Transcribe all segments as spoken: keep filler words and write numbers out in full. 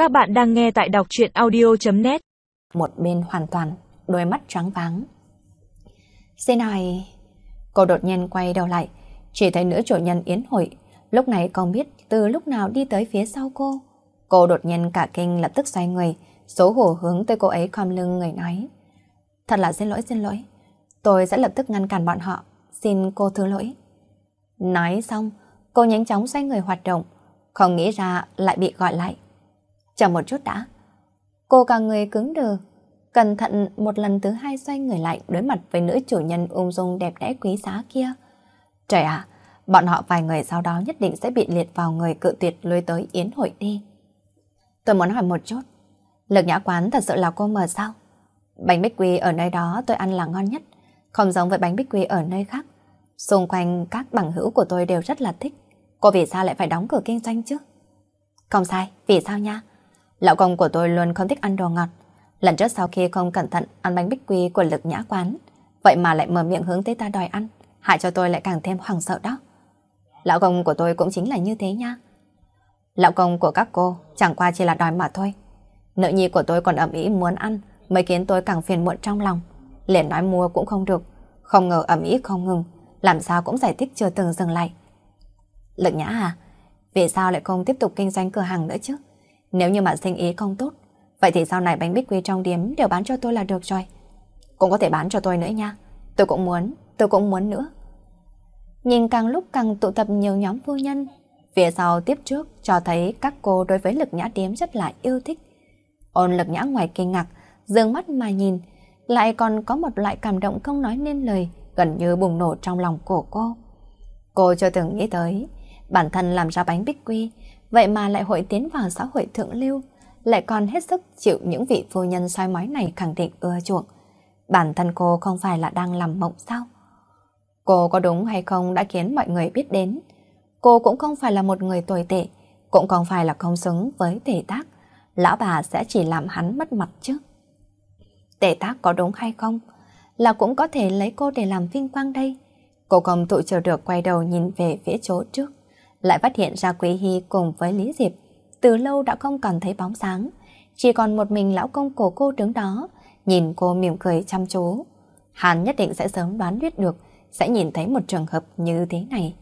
Các bạn đang nghe tại đọc truyện audio chấm net. Một bên hoàn toàn, đôi mắt choáng váng. Xin hỏi... Cô đột nhiên quay đầu lại, chỉ thấy nữ chủ nhân yến hội, lúc này không biết từ lúc nào đi tới phía sau cô. Cô đột nhiên cả kinh lập tức xoay người, xấu hổ hướng tới cô ấy khom lưng người nói. Thật là xin lỗi xin lỗi, tôi sẽ lập tức ngăn cản bọn họ, xin cô thứ lỗi. Nói xong, cô nhanh chóng xoay người hoạt động, không nghĩ ra lại bị gọi lại. Chờ một chút đã. Cô cả người cứng đờ, cẩn thận một lần thứ hai xoay người lại đối mặt với nữ chủ nhân ung dung đẹp đẽ quý giá kia. Trời ạ, bọn họ vài người sau đó nhất định sẽ bị liệt vào người cự tuyệt lôi tới yến hội đi. Tôi muốn hỏi một chút, Lực Nhã quán thật sự là cô mở sao? Bánh bích quy ở nơi đó tôi ăn là ngon nhất, không giống với bánh bích quy ở nơi khác. Xung quanh các bằng hữu của tôi đều rất là thích. Cô vì sao lại phải đóng cửa kinh doanh chứ? Không sai, vì sao nha? Lão công của tôi luôn không thích ăn đồ ngọt. Lần trước sau khi không cẩn thận ăn bánh bích quy của Lực Nhã quán, vậy mà lại mở miệng hướng tới ta đòi ăn, hại cho tôi lại càng thêm hoảng sợ đó. Lão công của tôi cũng chính là như thế nha. Lão công của các cô chẳng qua chỉ là đòi mà thôi. Nữ nhi của tôi còn ầm ĩ muốn ăn, mới khiến tôi càng phiền muộn trong lòng. Liền nói mua cũng không được, không ngờ ầm ĩ không ngừng, làm sao cũng giải thích chưa từng dừng lại. Lực Nhã à, vì sao lại không tiếp tục kinh doanh cửa hàng nữa chứ? Nếu như mà sinh ý không tốt, vậy thì sau này bánh bích quy trong điếm đều bán cho tôi là được rồi. Cũng có thể bán cho tôi nữa nha. Tôi cũng muốn, tôi cũng muốn nữa. Nhìn càng lúc càng tụ tập nhiều nhóm phu nhân, phía sau tiếp trước cho thấy các cô đối với Lực Nhã điếm rất là yêu thích. Ôn Lực Nhã ngoài kinh ngạc, dương mắt mà nhìn, lại còn có một loại cảm động không nói nên lời, gần như bùng nổ trong lòng của cô. Cô chưa từng nghĩ tới, bản thân làm ra bánh bích quy, vậy mà lại hội tiến vào xã hội thượng lưu, lại còn hết sức chịu những vị phu nhân soi mói này khẳng định ưa chuộng. Bản thân cô không phải là đang làm mộng sao? Cô có đúng hay không đã khiến mọi người biết đến. Cô cũng không phải là một người tồi tệ, cũng không phải là không xứng với Tề Tác. Lão bà sẽ chỉ làm hắn mất mặt chứ. Tề Tác có đúng hay không? Là cũng có thể lấy cô để làm vinh quang đây. Cô không tự chờ được quay đầu nhìn về phía chỗ trước, lại phát hiện ra Quý Hy cùng với Lý Diệp từ lâu đã không còn thấy bóng sáng, chỉ còn một mình lão công của cô đứng đó, nhìn cô mỉm cười chăm chú. Hắn nhất định sẽ sớm đoán biết được sẽ nhìn thấy một trường hợp như thế này.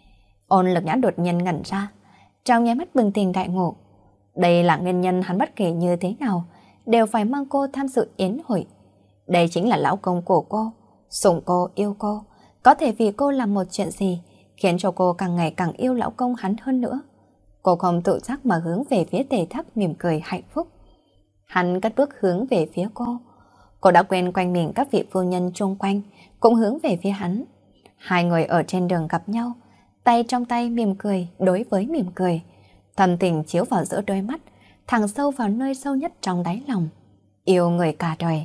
Ôn Lực Nhã đột nhiên ngẩn ra, trong nháy mắt bừng tỉnh đại ngộ. Đây là nguyên nhân hắn bất kể như thế nào đều phải mang cô tham dự yến hội. Đây chính là lão công của cô, sủng cô, yêu cô, có thể vì cô làm một chuyện gì khiến cho cô càng ngày càng yêu lão công hắn hơn nữa. Cô không tự giác mà hướng về phía Tề Thác mỉm cười hạnh phúc. Hắn cất bước hướng về phía cô. Cô đã quên quanh mình các vị phu nhân chung quanh cũng hướng về phía hắn. Hai người ở trên đường gặp nhau, tay trong tay mỉm cười đối với mỉm cười. Thầm tình chiếu vào giữa đôi mắt, thẳng sâu vào nơi sâu nhất trong đáy lòng. Yêu người cả đời.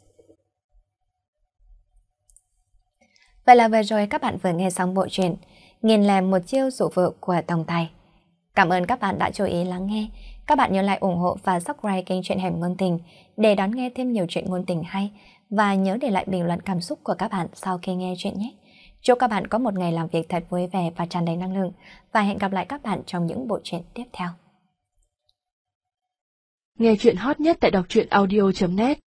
Vậy là vừa rồi các bạn vừa nghe xong bộ truyện Nghìn lẻ một chiêu dụ vợ của tổng tài. Cảm ơn các bạn đã chú ý lắng nghe. Các bạn nhớ like, ủng hộ và subscribe kênh Truyện Hẻm Ngôn Tình để đón nghe thêm nhiều chuyện ngôn tình hay. Và nhớ để lại bình luận cảm xúc của các bạn sau khi nghe chuyện nhé. Chúc các bạn có một ngày làm việc thật vui vẻ và tràn đầy năng lượng. Và hẹn gặp lại các bạn trong những bộ truyện tiếp theo. Nghe chuyện hot nhất tại đọc truyện audio chấm net.